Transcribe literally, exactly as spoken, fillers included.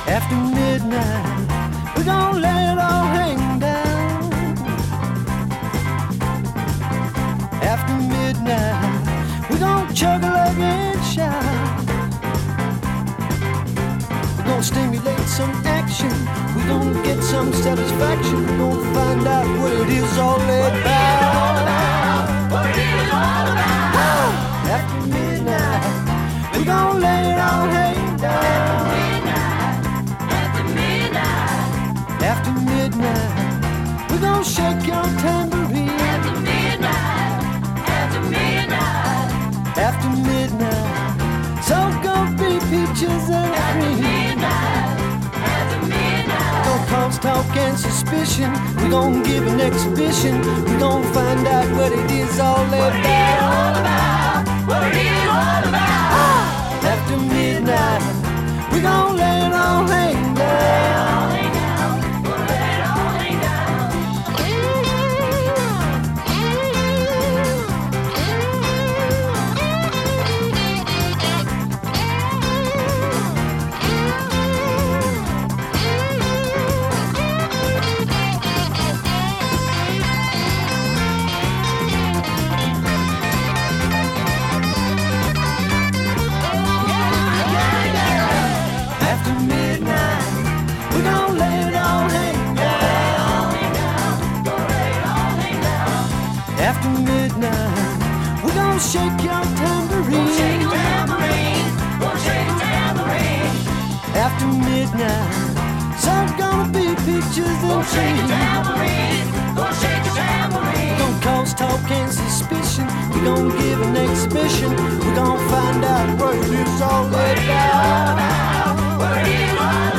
After midnight, we're gonna let it all hang down. After midnight, we're gonna chug a lug and shout. We're gonna stimulate some action. We're gonna get some satisfaction. We're gonna find out what it is all about. What it is all about. Oh, after midnight, we're gonna let it all hang down. After midnight, After midnight, we're gonna shake your tambourine. after midnight, after midnight, After midnight, so gonna be peaches and after cream. midnight, after midnight. Gonna cause talk and suspicion. We're gonna give an exhibition. We're gonna find out what it is all What it is all about. about. What it is all about. After midnight, we're gonna let it all hang down. After midnight, we're gonna let it all hang down. After midnight, we're gonna shake your tambourine. Shake a tambourine, gonna shake a tambourine. After midnight, so gonna be pictures and Shake a cream. tambourine, gonna shake a tambourine. Gonna cause talk and suspicion. We're gonna give an exhibition. We're gonna find out what it is all about. What it is all about.